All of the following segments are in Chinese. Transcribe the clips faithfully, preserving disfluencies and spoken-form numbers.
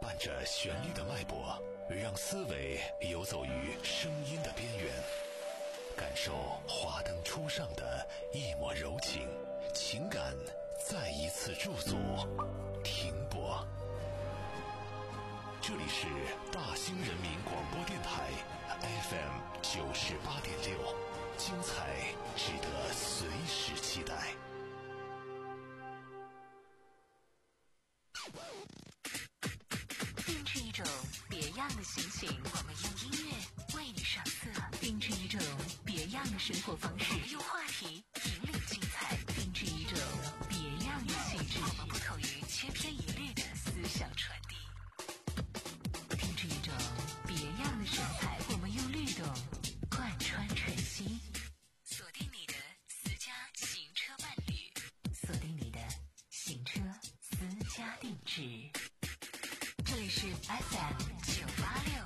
伴着旋律的脉搏，让思维游走于声音的边缘，感受华灯初上的一抹柔情，情感再一次驻足停泊。这里是大兴人民广播电台 F M 九十八点六，精彩值得随时期待。 定制一种别样的心情，我们用音乐为你上色；定制一种别样的生活方式，我们用话题引领精彩；定制一种别样的气质，我们不同于千篇一律的思想传递；定制一种别样的神采，我们用律动贯穿晨曦。锁定你的私家行车伴侣，锁定你的行车私家定制。这里是 F M 九八六。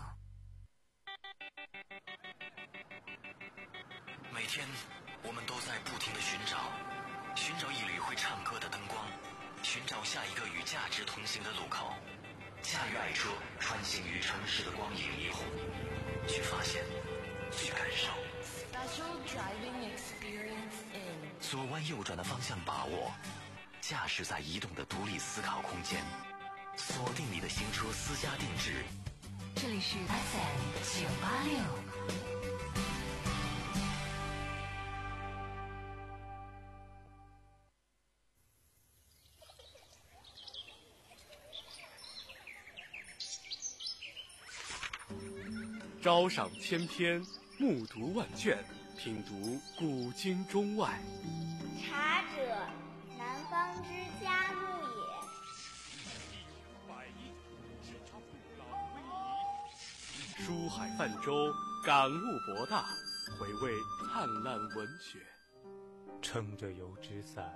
每天我们都在不停地寻找，寻找一缕会唱歌的灯光，寻找下一个与价值同行的路口。驾驭爱车，穿行于城市的光影霓虹，去发现，去感受。 Special driving experience in。 左弯右转的方向把握，驾驶在移动的独立思考空间。锁定你的行车私家定制， 这里是 F M 九八六。 朝赏千篇，暮读万卷，品读古今中外。 茶者，南方之佳木也。 书海泛舟，感悟博大，回味灿烂文学。 撑着油纸伞，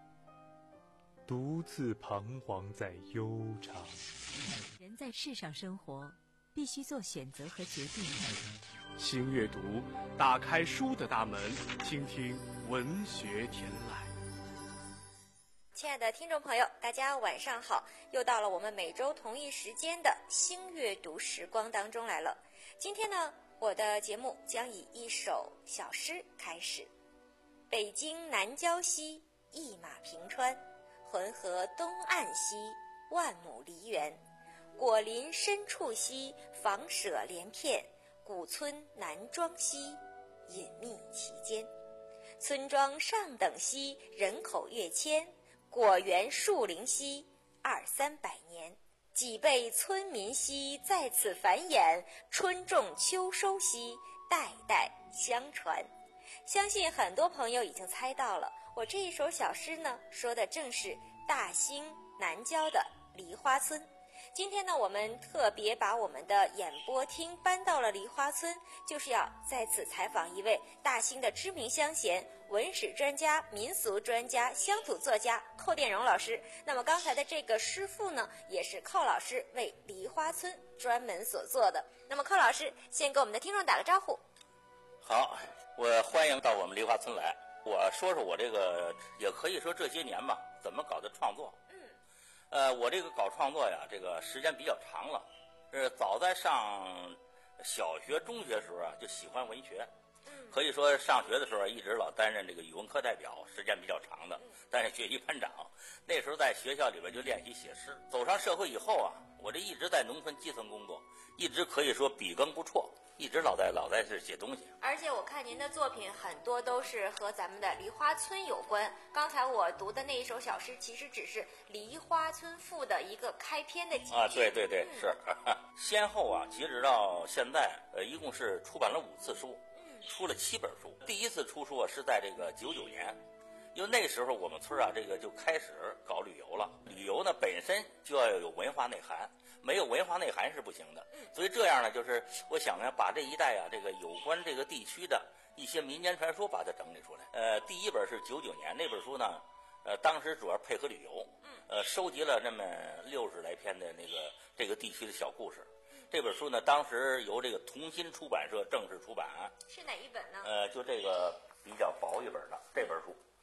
独自彷徨在悠长。 人在世上生活，必须做选择和决定。 新阅读，打开书的大门，倾听文学天籁。 亲爱的听众朋友，大家晚上好，又到了我们每周同一时间的新阅读时光当中来了。今天呢，我的节目将以一首小诗开始。北京南郊西，一马平川，浑河东岸西，万亩梨园。果林深处西，房舍连片，古村南庄西，隐秘其间。村庄上等西，人口跃迁，果园树林稀，二三百年，几辈村民稀在此繁衍，春种秋收稀，代代相传。相信很多朋友已经猜到了，我这一首小诗呢，说的正是大兴南郊的梨花村。今天呢，我们特别把我们的演播厅搬到了梨花村，就是要在此采访一位大兴的知名乡贤、文史专家、民俗专家、乡土作家寇殿荣老师。那么刚才的这个诗赋呢，也是寇老师为梨花村专门所做的。那么寇老师先给我们的听众打个招呼。 好，我欢迎到我们梨花村来。我说说我这个，也可以说这些年吧，怎么搞的创作。呃，我这个搞创作呀，这个时间比较长了。是早在上小学、中学时候啊，就喜欢文学。可以说上学的时候一直老担任这个语文课代表，时间比较长的，担任学习班长。那时候在学校里边就练习写诗。走上社会以后啊，我这一直在农村基层工作，一直可以说笔耕不辍，一直老在老在这写东西。 而且我看您的作品很多都是和咱们的梨花村有关。刚才我读的那一首小诗，其实只是《梨花村赋》的一个开篇的几句啊，对对对，嗯、是。先后啊，截止到现在，呃，一共是出版了五次书。出了七本书。第一次出书啊是在这个九九年，因为那时候我们村啊这个就开始搞旅游了。旅游呢本身就要有文化内涵，没有文化内涵是不行的。所以这样呢，就是我想呢把这一代啊这个有关这个地区的一些民间传说把它整理出来。呃，第一本是九九年那本书呢，呃，当时主要配合旅游，呃，收集了那么六十来篇的那个这个地区的小故事。这本书呢，当时由这个同心出版社正式出版。 是哪一本呢？ 呃，就这个比较薄一本的这本书，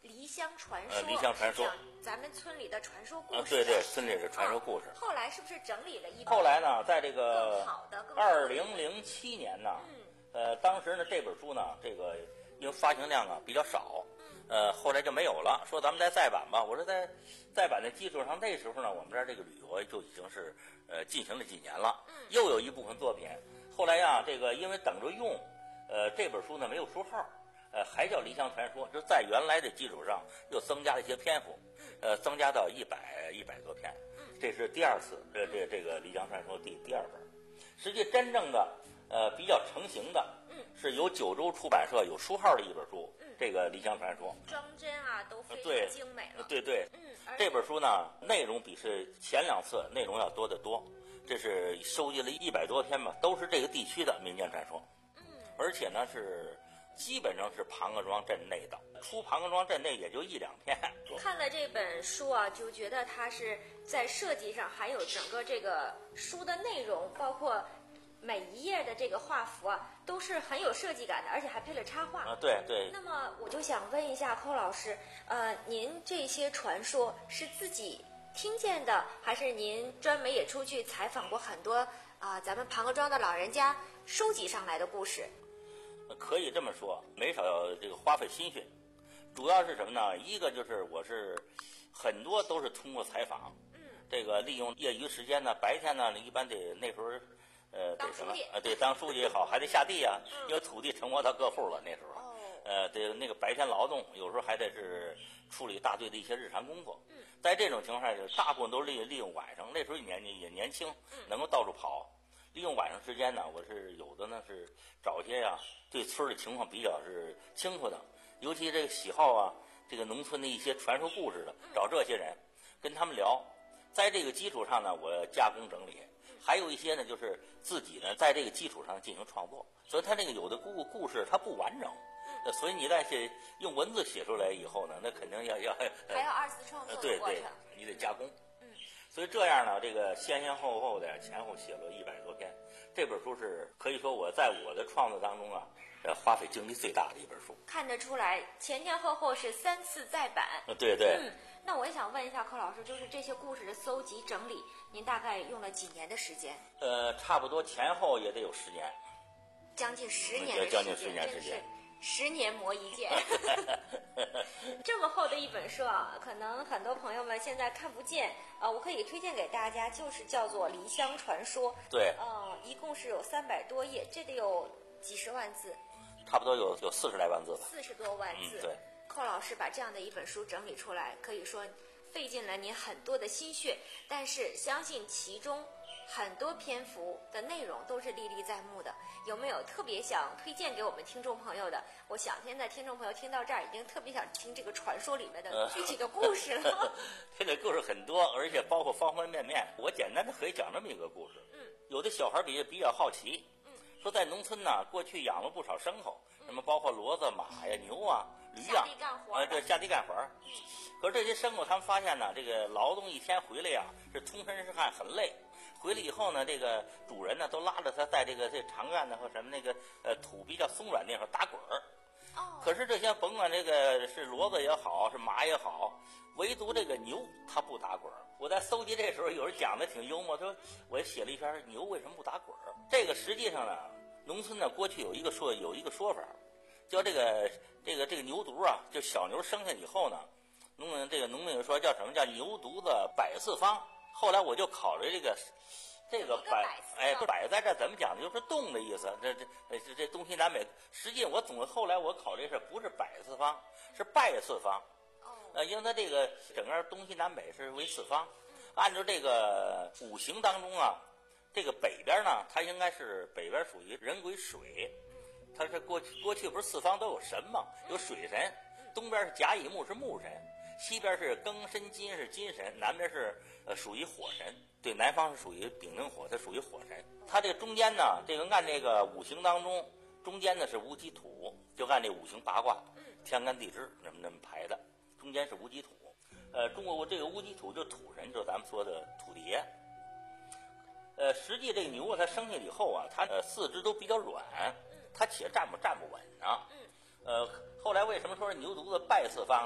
离乡传说， 呃，离乡传说， 咱们村里的传说故事、啊。 对对，村里的传说故事。 哦、后来是不是整理了一本？ 后来呢，在这个更好的二零零七年呢，嗯、呃，当时呢这本书呢，这个因为发行量啊比较少。呃，后来就没有了，说咱们再再版吧。我说在再版的基础上，那时候呢，我们这儿这个旅游就已经是呃进行了几年了。又有一部分作品，后来呀，这个因为等着用，呃，这本书呢没有书号，呃，还叫《离乡传说》，就在原来的基础上又增加了一些篇幅，呃，增加到一百一百多篇。这是第二次，这这这个《离乡传说》第第二本。实际真正的呃比较成型的，是由九州出版社有书号的一本书。这个《离乡传说》 装帧啊都非常精美了， 对对， 嗯， 这本书呢内容比是前两次内容要多得多，这是收集了一百多篇吧，都是这个地区的民间传说， 嗯， 而且呢是基本上是庞各庄镇内的，出庞各庄镇内也就一两篇。 看了这本书啊，就觉得它是在设计上，还有整个这个书的内容，包括每一页的这个画幅啊，都是很有设计感的，而且还配了插画啊。对对。 那么我就想问一下寇老师，呃，您这些传说是自己听见的，还是您专门也出去采访过很多啊、呃、咱们庞各庄的老人家收集上来的故事？ 可以这么说，没少这个花费心血。主要是什么呢？一个就是我是很多都是通过采访，嗯，这个利用业余时间呢，白天呢一般得那时候。呃，得什么？呃，对，当书记也好，还得下地啊，嗯、因为土地承包到各户了那时候。哦、呃，得那个白天劳动，有时候还得是处理大队的一些日常工作。嗯、在这种情况下，就大部分都是利利用晚上，那时候年纪也年轻，能够到处跑。利用晚上时间呢，我是有的呢是找些呀、啊、对村的情况比较是清楚的，尤其这个喜好啊，这个农村的一些传说故事的，找这些人跟他们聊，在这个基础上呢，我加工整理。还有一些呢，就是自己呢在这个基础上进行创作，所以他这个有的故故事它不完整，嗯、所以你在写用文字写出来以后呢，那肯定要要还要二次创作的对对，你得加工。嗯，所以这样呢，这个先先后后的前后写了一百多篇，这本书是可以说我在我的创作当中啊，呃，花费精力最大的一本书。 看得出来，前前后后是三次再版。 对对。 嗯，那我也想问一下寇老师，就是这些故事的搜集整理，您大概用了几年的时间？ 呃，差不多前后也得有十年， 将近十年的时间， 将近十年时间， 十年磨一剑。这么厚的一本书啊，可能很多朋友们现在看不见啊、呃，我可以推荐给大家，就是叫做《离乡传说》。 对， 呃，一共是有三百多页，这得有几十万字， 差不多有有四十来万字吧， 四十多万字。 嗯、对。 寇老师把这样的一本书整理出来，可以说费尽了您很多的心血，但是相信其中很多篇幅的内容都是历历在目的。有没有特别想推荐给我们听众朋友的？我想现在听众朋友听到这儿，已经特别想听这个传说里面的具体的故事了。 这个故事很多，而且包括方方面面。我简单的可以讲这么一个故事。嗯，有的小孩比比较好奇，嗯，说在农村呢，过去养了不少牲口，什么包括骡子、马呀、牛啊。驴啊， 呃， 对，下地干活儿。可是这些牲口，他们发现呢，这个劳动一天回来呀，是通身是汗，很累。回来以后呢，这个主人呢都拉着他在这个这长院呢或什么那个呃土比较松软那块打滚儿。 哦。 可是这些甭管这个是骡子也好，是马也好，唯独这个牛它不打滚儿。我在搜集这时候，有人讲的挺幽默，说我写了一篇牛为什么不打滚儿。这个实际上呢，农村呢过去有一个说有一个说法。叫这个这个这个牛犊啊，就小牛生下以后呢，农民这个农民说叫什么叫牛犊子百四方。后来我就考虑这个这个百哎百在这怎么讲呢？就是动的意思。这这这这东西南北，实际我总后来我考虑是不是百四方，是拜四方。呃，因为它这个整个东西南北是为四方。按照这个五行当中啊，这个北边呢，它应该是北边属于人癸水。它是过去过去不是四方都有神吗？有水神，东边是甲乙木是木神，西边是庚申金是金神，南边是呃属于火神。对，南方是属于丙丁火，它属于火神。它这个中间呢，这个按这个五行当中，中间呢是无己土，就按这五行八卦，天干地支那么那么排的，中间是无己土。呃，中国这个无己土就是土神，就是咱们说的土地爷。呃，实际这个牛啊，它生下以后啊，它呃四肢都比较软。它且站不站不稳呢，呃，后来为什么说是牛犊子拜四方呢？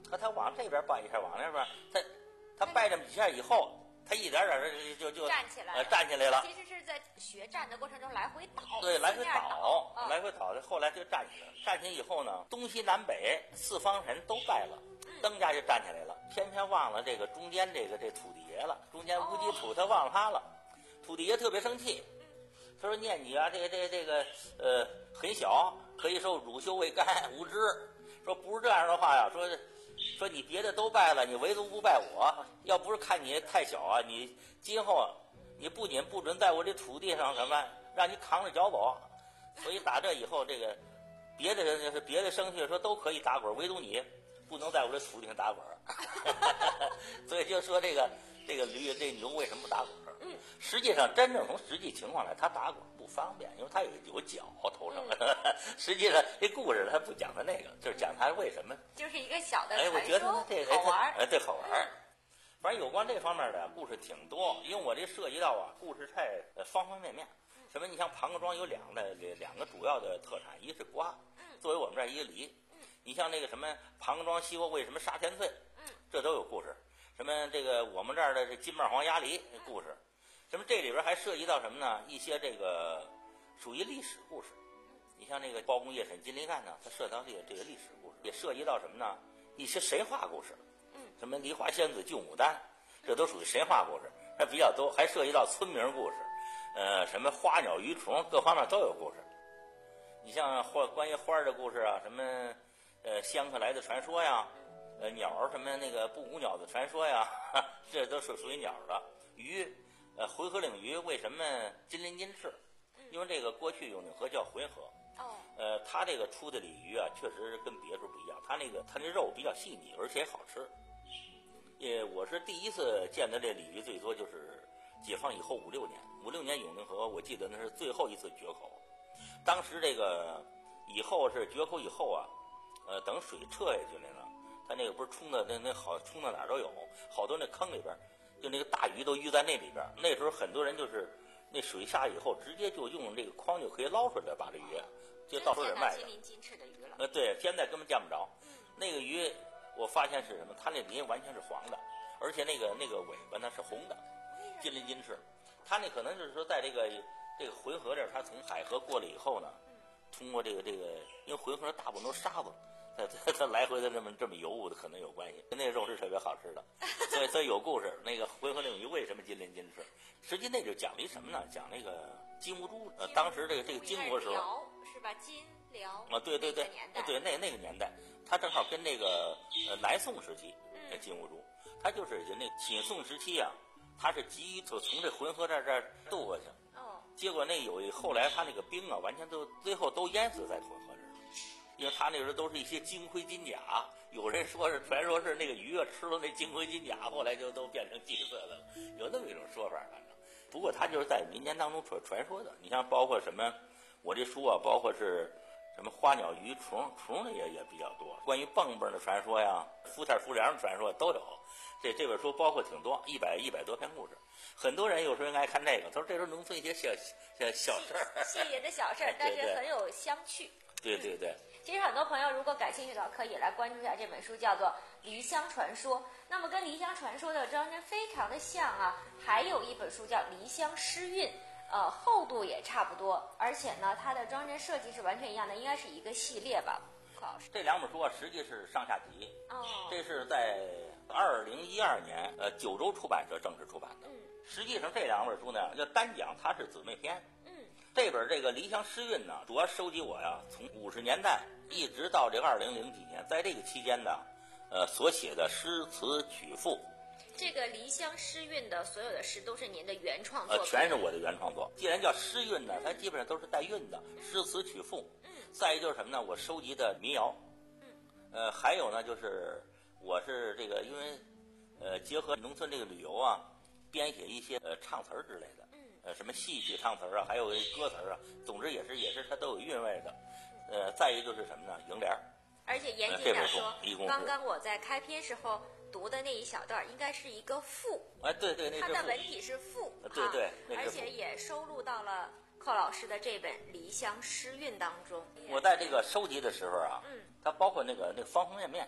他他往这边拜一下，往那边，他他拜这么几下以后，他一点点的就就站起来了， 呃、站起来了。 其实是在学站的过程中来回倒， 对，来回倒， 倒来回倒，后来就站起来了。站起来以后呢，东西南北四方神都拜了，登家就站起来了。偏偏忘了这个中间这个这土地爷了，中间无极土，他忘了他了。土地爷特别生气，他说：“念你啊，这个这个这个呃很小，可以受乳臭未干，无知。说不是这样的话呀，说说你别的都拜了，你唯独不拜我。要不是看你太小啊，你今后你不仅不准在我这土地上什么，让你扛着脚走。所以打这以后，这个别的人就是别的生气说都可以打滚，唯独你不能在我这土地上打滚。所以就说这个这个驴这牛为什么不打滚？嗯，实际上真正从实际情况来，它打滚不方便，因为它有有脚头上。嗯、实际上这故事它不讲的那个，就是讲它为什么， 就是一个小的哎，我觉得这个好玩， 哎，对，好玩。嗯，反正有关这方面的故事挺多，因为我这涉及到啊，故事太呃方方面面。什么？你像庞各庄有两个两个主要的特产，一是瓜，作为我们这儿一个梨。你像那个什么庞各庄西瓜为什么杀千岁，这都有故事。什么这个我们这儿的这金瓣黄鸭梨故事，什么这里边还涉及到什么呢？一些这个属于历史故事。你像那个包公夜审金陵案呢，它涉及到这个这个历史故事，也涉及到什么呢？一些神话故事。什么梨花仙子救牡丹，这都属于神话故事，还比较多，还涉及到村名故事，呃，什么花鸟鱼虫各方面都有故事。你像花关于花儿的故事啊，什么呃香客来的传说呀，呃鸟什么那个布谷鸟的传说呀，这都是属于鸟的。鱼，呃回河岭鱼为什么金鳞金翅？因为这个过去永定河叫浑河。哦，呃，它这个出的鲤鱼啊，确实跟别处不一样，它那个它那肉比较细腻，而且好吃。也我是第一次见到这鲤鱼，最多就是解放以后五六年，五六年永定河，我记得那是最后一次决口。当时这个以后是决口以后啊，呃，等水撤下去了呢，它那个不是冲的那那好冲到哪儿都有，好多那坑里边，就那个大鱼都鱼在那里边。那时候很多人就是那水下以后，直接就用这个筐就可以捞出来，把这鱼就到处人卖的。 金鳞金翅的鱼了。 呃，对，现在根本见不着。那个鱼，我发现是什么？它那鳞完全是黄的，而且那个那个尾巴呢是红的，金鳞金翅。它那可能就是说，在这个这个浑河这儿，它从海河过来以后呢，通过这个这个，因为浑河大部分都是沙子，它它它来回的这么这么游舞的，可能有关系。那肉是特别好吃的，所以所以有故事。那个浑河领鱼为什么金鳞金翅？实际那就讲了一什么呢？讲那个金兀术。呃，当时这个这个金国时候是吧？金辽啊，对对对，对那那个年代，他正好跟那个呃南宋时期，那金兀术，他就是那秦宋时期啊，他是急于就从这浑河这这渡过去。哦。结果那有后来他那个兵啊，完全都最后都淹死在浑河这儿，因为他那时候都是一些金盔金甲，有人说是传说是那个鱼啊吃了那金盔金甲，后来就都变成金色的了，有那么一种说法，反正。不过他就是在民间当中传传说的，你像包括什么，我这书啊，包括是什么花鸟鱼虫，虫的也也比较多。关于蹦蹦的传说呀，福天福梁的传说都有。这这本书包括挺多，一百一百多篇故事。很多人有时候爱看这个，他说这时候农村一些小小小事儿， 细节的小事儿，但是很有相趣。 对对对。 其实很多朋友如果感兴趣的话，可以来关注一下这本书，叫做《离乡传说》。那么跟《离乡传说》的章节非常的像啊，还有一本书叫《离乡诗韵》，呃，厚度也差不多，而且呢，它的章节设计是完全一样的，应该是一个系列吧？柯老师， 这两本书啊，实际是上下集。哦。这是在二零一二年，呃，九州出版社正式出版的。嗯。实际上这两本书呢，要单讲它是姊妹篇。嗯。这本这个《离乡诗韵》呢，主要收集我呀，从五十年代一直到这个二零零几年，在这个期间呢，呃，所写的诗词曲赋。 这个《离乡诗韵》的所有的诗都是您的原创作品？呃，全是我的原创作。既然叫诗韵呢，它基本上都是带韵的，诗词曲赋。嗯。再一就是什么呢？我收集的民谣。嗯。呃，还有呢，就是我是这个因为，呃，结合农村这个旅游啊，编写一些呃唱词儿之类的。嗯。呃，什么戏曲唱词儿啊，还有歌词儿啊，总之也是也是它都有韵味的。呃，再一就是什么呢？楹联儿。 而且严谨点说，刚刚我在开篇时候读的那一小段应该是一个赋。 哎，对对，那是它的文体是赋。 对对， 而且也收录到了寇老师的这本《离乡诗韵》当中。 我在这个收集的时候啊，嗯，它包括那个那个方方面面。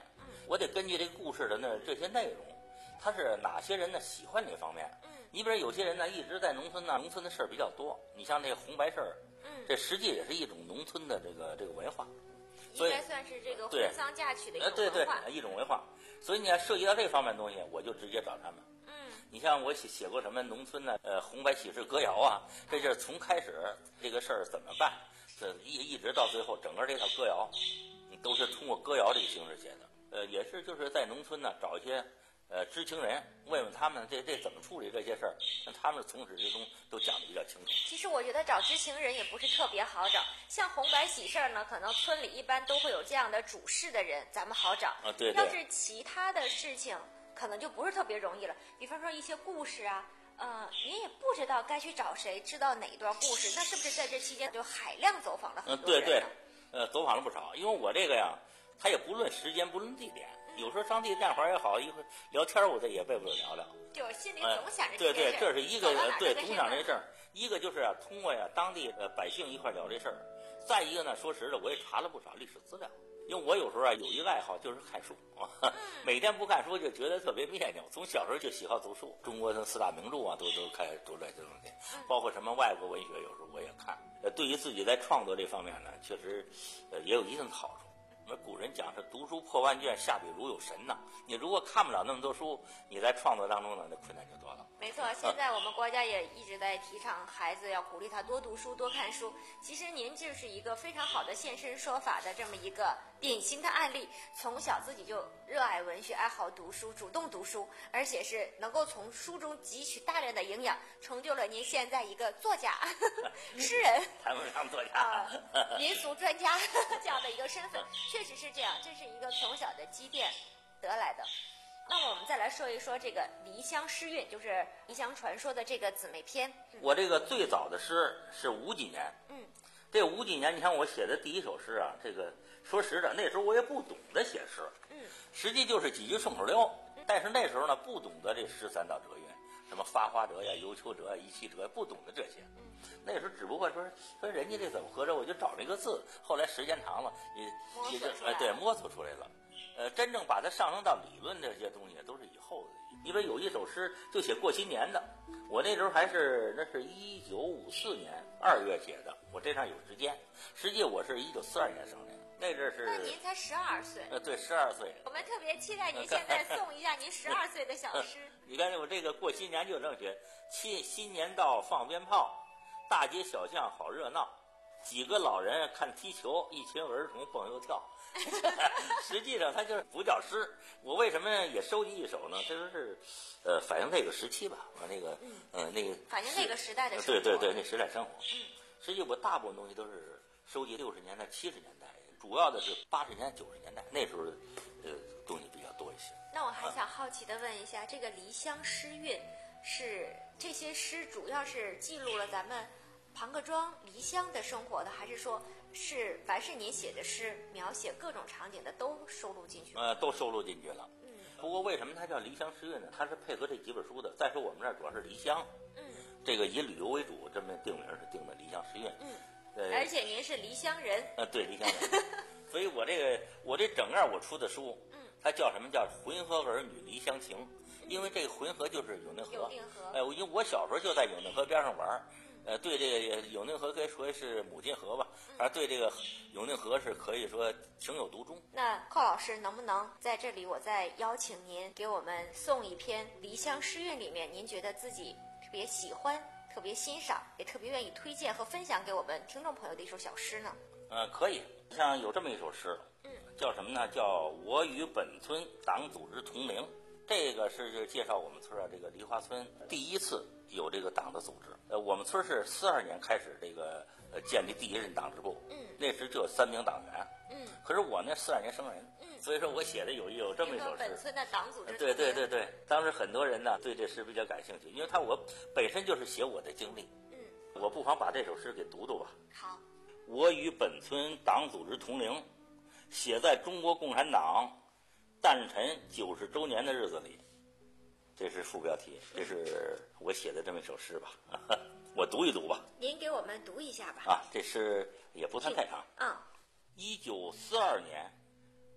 我得根据这个故事的那这些内容，他是哪些人呢喜欢这方面。 嗯， 你比如有些人呢一直在农村呢，农村的事儿比较多。你像这个红白事儿， 嗯， 这实际也是一种农村的这个这个文化， 应该算是这个婚丧嫁娶的一种文化。 对对对，一种文化。所以你要涉及到这方面的东西，我就直接找他们。 嗯， 你像我写写过什么农村的呃红白喜事歌谣啊，这就是从开始这个事儿怎么办，这一一直到最后整个这套歌谣，都是通过歌谣这个形式写的。呃，也是就是在农村呢找一些呃知情人，问问他们这这怎么处理这些事儿，让他们从始至终都讲得比较清楚。 其实我觉得找知情人也不是特别好找，像红白喜事儿呢，可能村里一般都会有这样的主事的人，咱们好找。 啊，对对。 要是其他的事情，可能就不是特别容易了。比方说一些故事啊，呃，您也不知道该去找谁，知道哪一段故事，那是不是在这期间就海量走访了很多人呢？ 嗯，对对，呃，走访了不少。因为我这个呀，他也不论时间，不论地点。有时候上地干活也好，一会儿聊天我这也背不了聊聊， 就是心里总想着这件事。对对，这是一个对总想这事儿。一个就是啊，通过呀当地呃百姓一块聊这事儿。再一个呢，说实的，我也查了不少历史资料，因为我有时候啊有一个爱好就是看书啊，每天不看书就觉得特别别扭。从小时候就喜好读书，中国的四大名著啊都都看读来这东西，包括什么外国文学，有时候我也看。呃，对于自己在创作这方面呢，确实呃也有一定的好处。我们古人讲是读书破万卷，下笔如有神呐。你如果看不了那么多书，你在创作当中呢，那困难就多了。 没错，现在我们国家也一直在提倡孩子要鼓励他多读书、多看书。其实您就是一个非常好的现身说法的这么一个典型的案例。从小自己就热爱文学，爱好读书，主动读书，而且是能够从书中汲取大量的营养，成就了您现在一个作家、诗人、 谈不上作家、 呃、民俗专家这样的一个身份。确实是这样，这是一个从小的积淀得来的。那么我们再来说一说这个《离乡诗韵》，就是《离乡传说》的这个姊妹篇。 嗯、我这个最早的诗是五几年， 嗯， 这五几年，你看我写的第一首诗啊，这个说实的，那时候我也不懂得写诗， 嗯， 实际就是几句顺口溜，但是那时候呢，不懂得这诗三道折韵，什么发花折呀、游秋折呀、一气折，不懂得这些。那时候只不过说说人家这怎么合着，我就找这个字。后来时间长了，也也就哎对摸索出来了。呃，真正把它上升到理论这些东西都是以后的。因为有一首诗就写过新年的，我那时候还是那是一九五四年二月写的，我这上有时间。实际我是一九四二年生的，那阵是。 那您才十二岁。 呃，对，十二岁。 我们特别期待您现在送一下您十二岁的小诗。 你看我这个过新年就这么写：新新年到，放鞭炮，大街小巷好热闹，几个老人看踢球，一群儿童蹦又跳。实际上它就是不叫诗。我为什么也收集一首呢？这都是呃反映那个时期吧，我那个嗯、呃、那个反映那个时代的生对活。 对对，那时代生活。 嗯， 实际我大部分东西都是收集六十年代、七十年代，主要的是八十年代、九十年代那时候的呃东西比较多一些。 那我还想好奇的问一下，这个离乡诗韵是这些诗主要是记录了咱们庞各庄离乡的生活的，还是说是凡是您写的诗描写各种场景的都收录进去？ 呃，都收录进去了。 嗯， 不过为什么它叫离乡诗韵呢？它是配合这几本书的。再说我们这儿主要是离乡， 嗯， 这个以旅游为主，这么定名是定的离乡诗韵。 嗯， 呃， 而且您是离乡人。 呃，对，离乡人。所以我这个我这整个我出的书， 嗯， 它叫什么叫《浑河儿女离乡情》？因为这个浑河就是永定河。 永定河。 哎，因为我小时候就在永定河边上玩。呃，对这个永定河可以说是母亲河吧，而对这个永定河是可以说情有独钟。 那寇老师能不能在这里，我再邀请您给我们送一篇《离乡诗韵》里面您觉得自己特别喜欢、特别欣赏，也特别愿意推荐和分享给我们听众朋友的一首小诗呢？ 呃，可以，像有这么一首诗， 嗯， 叫什么呢？叫《我与本村党组织同龄》。这个是介绍我们村啊，这个梨花村第一次有这个党的组织。呃，我们村是四二年开始这个呃建立第一任党支部， 嗯， 那时就有三名党员， 嗯， 可是我呢四二年生人， 嗯， 所以说我写的有有这么一首诗。 本村的党组织。 对对对对，当时很多人呢对这诗比较感兴趣，因为他我本身就是写我的经历， 嗯， 我不妨把这首诗给读读吧。 好， 我与本村党组织同龄，写在中国共产党诞辰九十周年的日子里。这是副标题，这是我写的这么一首诗吧，我读一读吧。 您给我们读一下吧。 啊，这诗也不算太长。 嗯。 一九四二年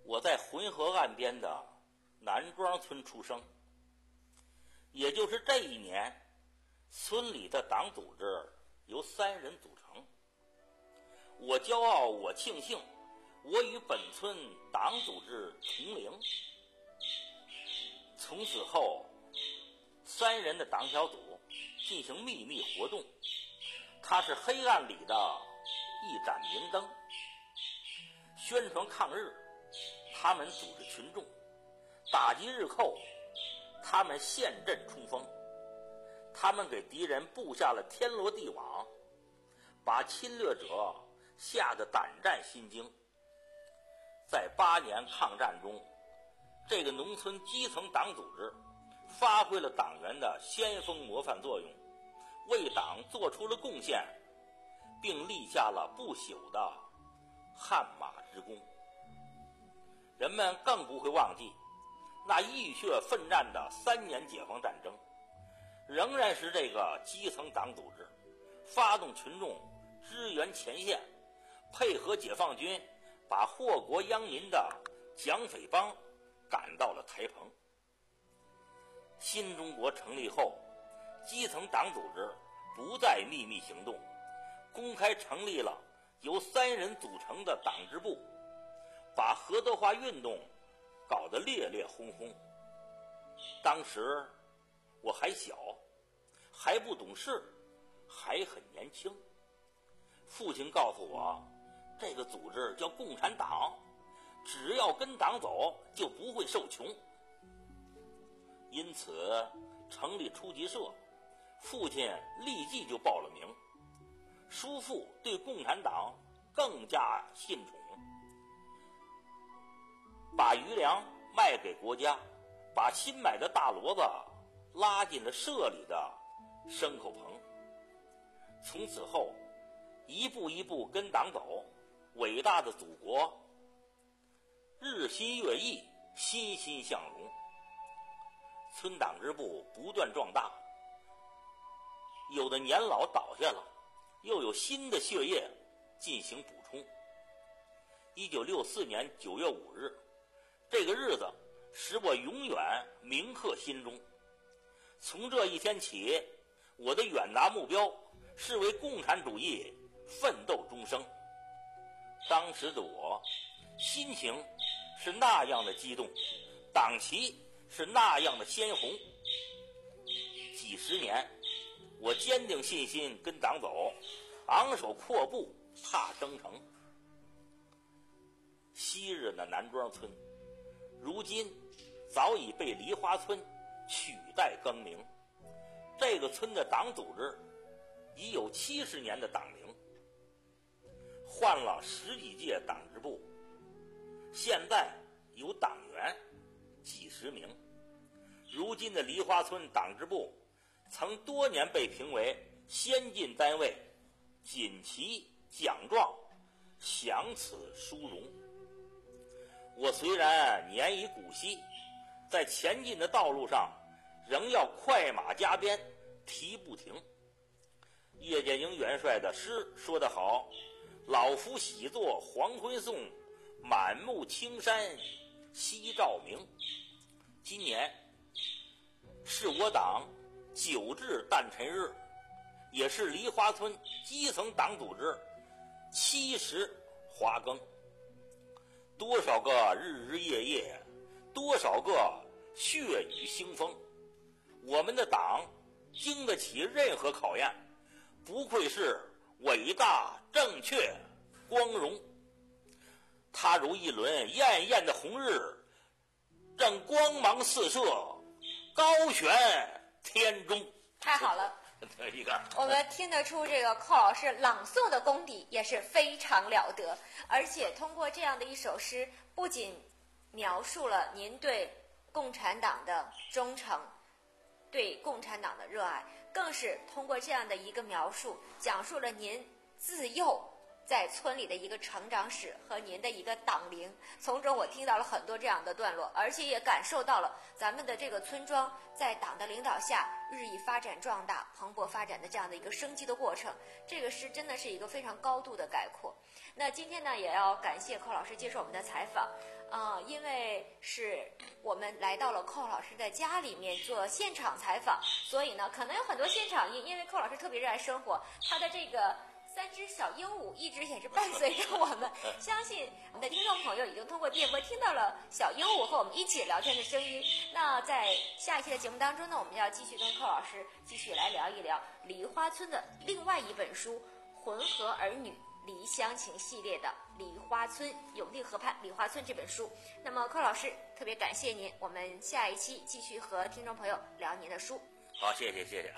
我在浑河岸边的南庄村出生，也就是这一年，村里的党组织由三人组成。我骄傲，我庆幸，我与本村党组织同龄。从此后，三人的党小组进行秘密活动，它是黑暗里的一盏明灯。宣传抗日，他们组织群众；打击日寇，他们陷阵冲锋。他们给敌人布下了天罗地网，把侵略者吓得胆战心惊。在八年抗战中，这个农村基层党组织发挥了党员的先锋模范作用，为党做出了贡献，并立下了不朽的汗马之功。人们更不会忘记那浴血奋战的三年解放战争，仍然是这个基层党组织发动群众支援前线，配合解放军把祸国殃民的蒋匪帮赶到了台澎。新中国成立后，基层党组织不再秘密行动，公开成立了由三人组成的党支部，把合德化运动搞得烈烈轰轰。当时我还小，还不懂事，还很年轻。父亲告诉我，这个组织叫共产党，只要跟党走就不会受穷。因此成立初级社，父亲立即就报了名。叔父对共产党更加信宠，把余粮卖给国家，把新买的大骡子拉进了社里的牲口棚。从此后一步一步跟党走，伟大的祖国日新月异，欣欣向荣。村党支部不断壮大，有的年老倒下了，又有新的血液进行补充。一九六四年九月五日，这个日子使我永远铭刻心中。从这一天起，我的远大目标是为共产主义奋斗终生。当时的我心情是那样的激动，党旗是那样的鲜红。几十年，我坚定信心跟党走，昂首阔步踏征程。昔日的南庄村，如今早已被梨花村取代更名。这个村的党组织已有七十年的党龄，换了十几届党支部，现在有党员几十名。如今的梨花村党支部曾多年被评为先进单位，锦旗奖状享此殊荣。我虽然年已古稀，在前进的道路上仍要快马加鞭，蹄不停。叶剑英元帅的诗说得好，老夫喜作黄昏颂，满目青山夕照明。今年是我党九至诞辰日，也是梨花村基层党组织七十华庚。多少个日日夜夜，多少个血雨腥风，我们的党经得起任何考验，不愧是伟大、正确、光荣。它如一轮艳艳的红日，正光芒四射，高悬天中。 太好了， 一个我们听得出这个寇老师朗诵的功底也是非常了得，而且通过这样的一首诗，不仅描述了您对共产党的忠诚，对共产党的热爱，更是通过这样的一个描述，讲述了您自幼在村里的一个成长史和您的一个党龄。从中我听到了很多这样的段落，而且也感受到了咱们的这个村庄在党的领导下日益发展壮大、蓬勃发展的这样的一个生机的过程。这个诗真的是一个非常高度的概括。那今天呢，也要感谢寇老师接受我们的采访。 呃，因为是我们来到了寇老师的家里面做现场采访，所以呢，可能有很多现场音，因为寇老师特别热爱生活，他的这个三只小鹦鹉一直也是伴随着我们。相信我们的听众朋友已经通过电波听到了小鹦鹉和我们一起聊天的声音。那在下一期的节目当中呢，我们要继续跟寇老师继续来聊一聊梨花村的另外一本书《浑河儿女梨乡情》系列的《梨花村永定河畔梨花村》这本书。那么寇老师特别感谢您，我们下一期继续和听众朋友聊您的书。 好，谢谢谢谢。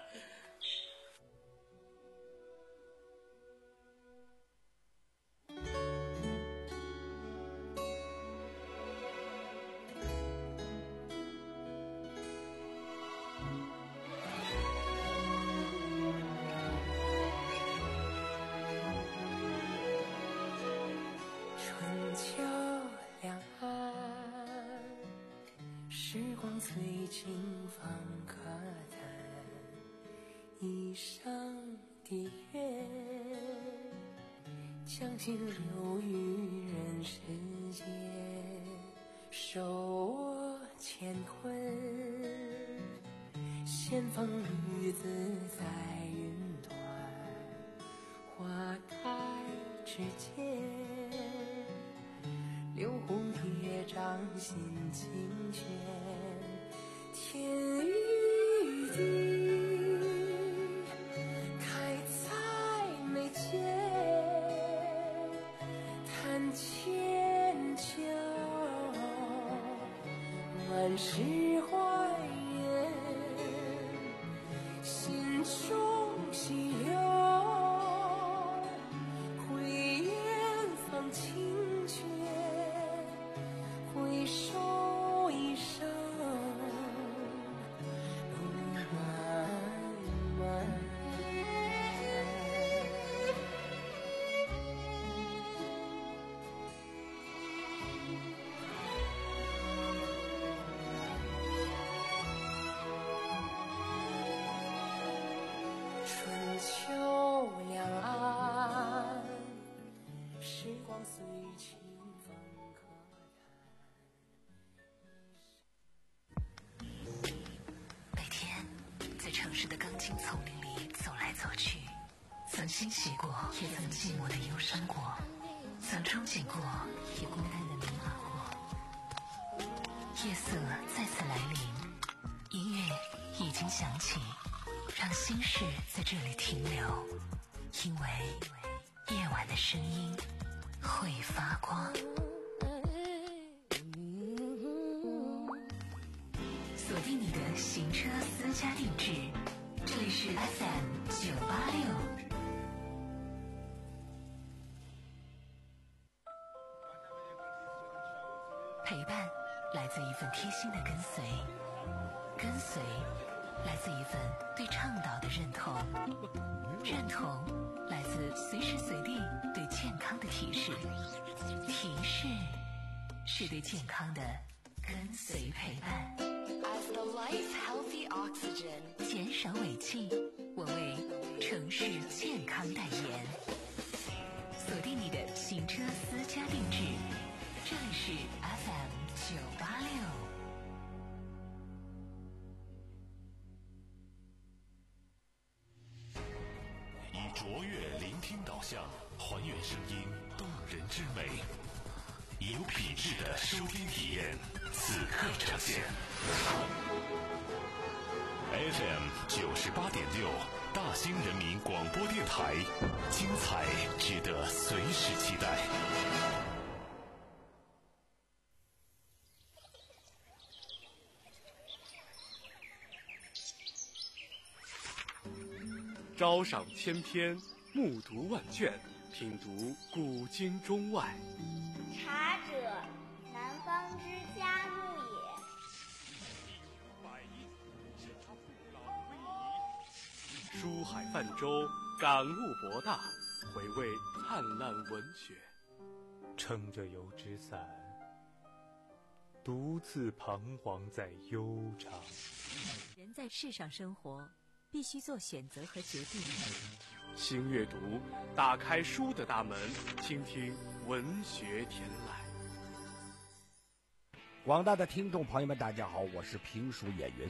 最近放客谈，一生的月，将心留于人世间，手握乾坤，闲风女子在云端，花开之间，流红叠嶂心清泉，天与地开在眉间，谈千秋满是怀念，心中细流回远方清泉，回首一生春秋两岸，时光随清风可谈。每天在城市的钢筋丛林里走来走去，曾欣喜过，也曾寂寞的忧伤过，曾憧憬过，也孤单的迷茫过。夜色再次来临，音乐已经响起，让心事在这里停留，因为夜晚的声音会发光。锁定你的行车私家定制，这里是 F M 九八六。陪伴来自一份贴心的跟随，跟随来自一份对倡导的认同，认同来自随时随地对健康的提示，提示是对健康的跟随陪伴。As the life healthy oxygen， 减少尾气，我为城市健康代言。锁定你的行车私家定制，这里是 F M 九八六。 以卓越聆听导向，还原声音动人之美，以有品质的收听体验，此刻呈现。F M 九十八点六，大兴人民广播电台，精彩值得随时期待。 朝赏千篇，暮读万卷，品读古今中外。 茶者，南方之嘉木也。 书海泛舟，感悟博大，回味灿烂文学。 撑着油纸伞，独自彷徨在悠长。 人在世上生活，必须做选择和决定。 新阅读，打开书的大门，倾听文学天籁。 广大的听众朋友们，大家好，我是评书演员